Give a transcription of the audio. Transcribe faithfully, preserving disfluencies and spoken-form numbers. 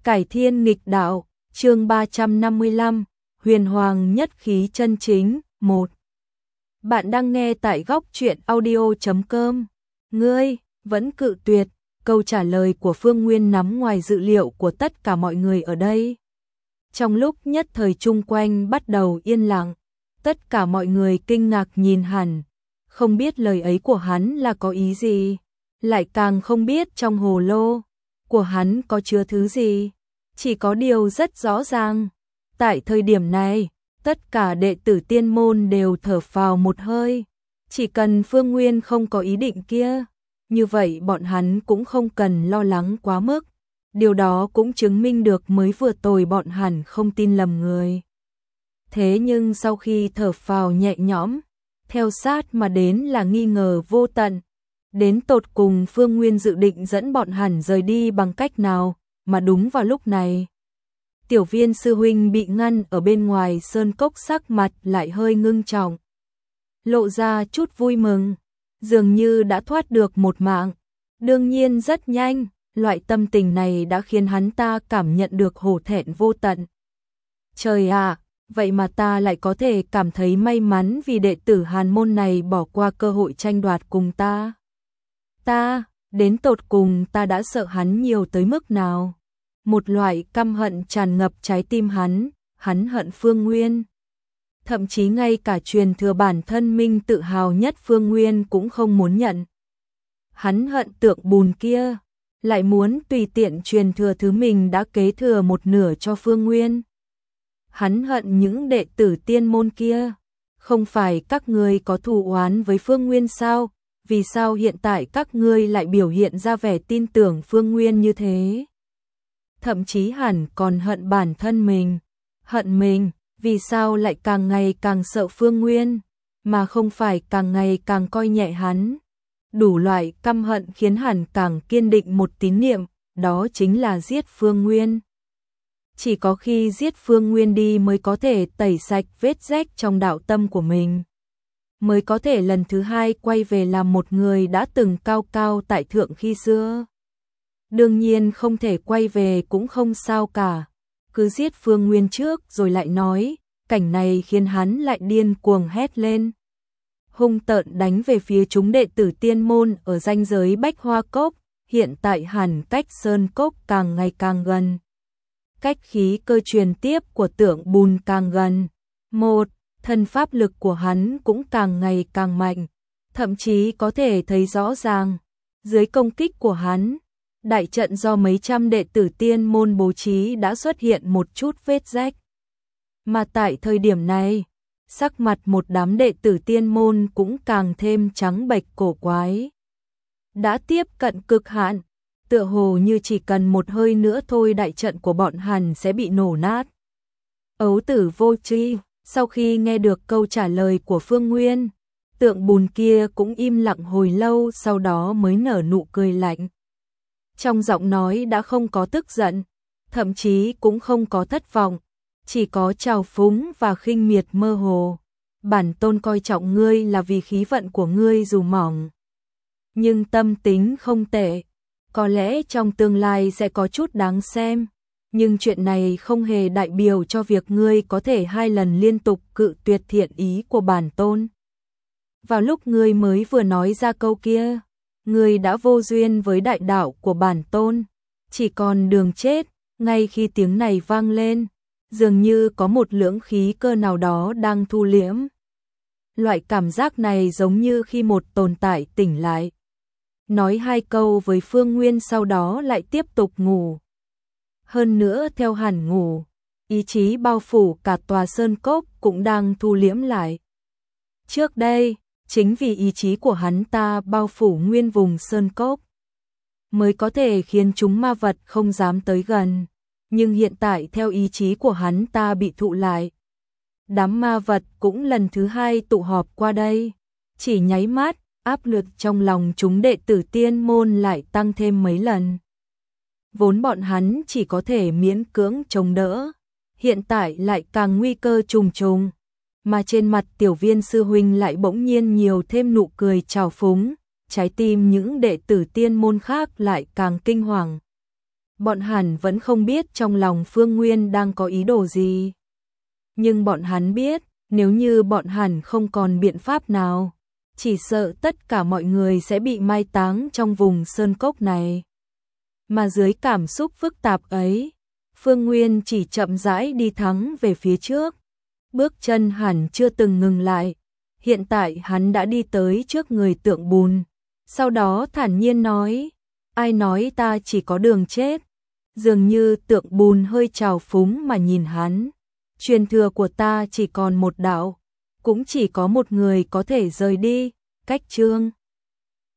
Cải thiên nghịch đạo, chương ba trăm năm mươi lăm, huyền hoàng nhất khí chân chính, một. Bạn đang nghe tại góc truyện audio chấm com. Ngươi, vẫn cự tuyệt, câu trả lời của Phương Nguyên nằm ngoài dự liệu của tất cả mọi người ở đây. Trong lúc nhất thời chung quanh bắt đầu yên lặng, tất cả mọi người kinh ngạc nhìn hắn, không biết lời ấy của hắn là có ý gì, lại càng không biết trong hồ lô của hắn có chứa thứ gì. Chỉ có điều rất rõ ràng, tại thời điểm này, tất cả đệ tử tiên môn đều thở phào một hơi. Chỉ cần Phương Nguyên không có ý định kia, như vậy bọn hắn cũng không cần lo lắng quá mức. Điều đó cũng chứng minh được mới vừa rồi bọn hắn không tin lầm người. Thế nhưng sau khi thở phào nhẹ nhõm, theo sát mà đến là nghi ngờ vô tận. Đến tột cùng Phương Nguyên dự định dẫn bọn hắn rời đi bằng cách nào, mà đúng vào lúc này. Tiểu Viên sư huynh bị ngăn ở bên ngoài sơn cốc, sắc mặt lại hơi ngưng trọng. Lộ ra chút vui mừng, dường như đã thoát được một mạng. Đương nhiên rất nhanh, loại tâm tình này đã khiến hắn ta cảm nhận được hổ thẹn vô tận. Trời ạ, vậy mà ta lại có thể cảm thấy may mắn vì đệ tử Hàn môn này bỏ qua cơ hội tranh đoạt cùng ta. Ta, đến tột cùng ta đã sợ hắn nhiều tới mức nào. Một loại căm hận tràn ngập trái tim hắn, hắn hận Phương Nguyên. Thậm chí ngay cả truyền thừa bản thân mình tự hào nhất Phương Nguyên cũng không muốn nhận. Hắn hận tượng bùn kia, lại muốn tùy tiện truyền thừa thứ mình đã kế thừa một nửa cho Phương Nguyên. Hắn hận những đệ tử tiên môn kia, không phải các ngươi có thù oán với Phương Nguyên sao? Vì sao hiện tại các ngươi lại biểu hiện ra vẻ tin tưởng Phương Nguyên như thế? Thậm chí hẳn còn hận bản thân mình, hận mình, vì sao lại càng ngày càng sợ Phương Nguyên, mà không phải càng ngày càng coi nhẹ hắn. Đủ loại căm hận khiến hẳn càng kiên định một tín niệm, đó chính là giết Phương Nguyên. Chỉ có khi giết Phương Nguyên đi mới có thể tẩy sạch vết rách trong đạo tâm của mình, mới có thể lần thứ hai quay về làm một người đã từng cao cao tại thượng khi xưa. Đương nhiên không thể quay về cũng không sao cả, cứ giết Phương Nguyên trước rồi lại nói. Cảnh này khiến hắn lại điên cuồng hét lên, hung tợn đánh về phía chúng đệ tử tiên môn ở ranh giới Bách Hoa Cốc. Hiện tại hẳn cách sơn cốc càng ngày càng gần, cách khí cơ truyền tiếp của tượng bùn càng gần. Một, thân pháp lực của hắn cũng càng ngày càng mạnh, thậm chí có thể thấy rõ ràng, dưới công kích của hắn, đại trận do mấy trăm đệ tử tiên môn bố trí đã xuất hiện một chút vết rách. Mà tại thời điểm này, sắc mặt một đám đệ tử tiên môn cũng càng thêm trắng bệch cổ quái. Đã tiếp cận cực hạn, tựa hồ như chỉ cần một hơi nữa thôi đại trận của bọn hắn sẽ bị nổ nát. Ấu tử Vô Tri, sau khi nghe được câu trả lời của Phương Nguyên, tượng bùn kia cũng im lặng hồi lâu, sau đó mới nở nụ cười lạnh. Trong giọng nói đã không có tức giận, thậm chí cũng không có thất vọng, chỉ có trào phúng và khinh miệt mơ hồ. Bản tôn coi trọng ngươi là vì khí vận của ngươi dù mỏng, nhưng tâm tính không tệ, có lẽ trong tương lai sẽ có chút đáng xem, nhưng chuyện này không hề đại biểu cho việc ngươi có thể hai lần liên tục cự tuyệt thiện ý của bản tôn. Vào lúc ngươi mới vừa nói ra câu kia, ngươi đã vô duyên với đại đạo của bản tôn, chỉ còn đường chết. Ngay khi tiếng này vang lên, dường như có một lưỡng khí cơ nào đó đang thu liễm. Loại cảm giác này giống như khi một tồn tại tỉnh lại, nói hai câu với Phương Nguyên sau đó lại tiếp tục ngủ. Hơn nữa theo hẳn ngủ, ý chí bao phủ cả tòa sơn cốc cũng đang thu liễm lại. Trước đây, chính vì ý chí của hắn ta bao phủ nguyên vùng sơn cốc, mới có thể khiến chúng ma vật không dám tới gần. Nhưng hiện tại theo ý chí của hắn ta bị thụ lại, đám ma vật cũng lần thứ hai tụ họp qua đây. Chỉ nháy mắt, áp lực trong lòng chúng đệ tử tiên môn lại tăng thêm mấy lần. Vốn bọn hắn chỉ có thể miễn cưỡng chống đỡ, hiện tại lại càng nguy cơ trùng trùng. Mà trên mặt Tiểu Viên sư huynh lại bỗng nhiên nhiều thêm nụ cười trào phúng, trái tim những đệ tử tiên môn khác lại càng kinh hoàng. Bọn hắn vẫn không biết trong lòng Phương Nguyên đang có ý đồ gì. Nhưng bọn hắn biết, nếu như bọn hắn không còn biện pháp nào, chỉ sợ tất cả mọi người sẽ bị mai táng trong vùng sơn cốc này. Mà dưới cảm xúc phức tạp ấy, Phương Nguyên chỉ chậm rãi đi thẳng về phía trước. Bước chân hẳn chưa từng ngừng lại. Hiện tại hắn đã đi tới trước người Tượng Bùn. Sau đó thản nhiên nói, ai nói ta chỉ có đường chết. Dường như Tượng Bùn hơi trào phúng mà nhìn hắn. Truyền thừa của ta chỉ còn một đạo, cũng chỉ có một người có thể rời đi. Cách chương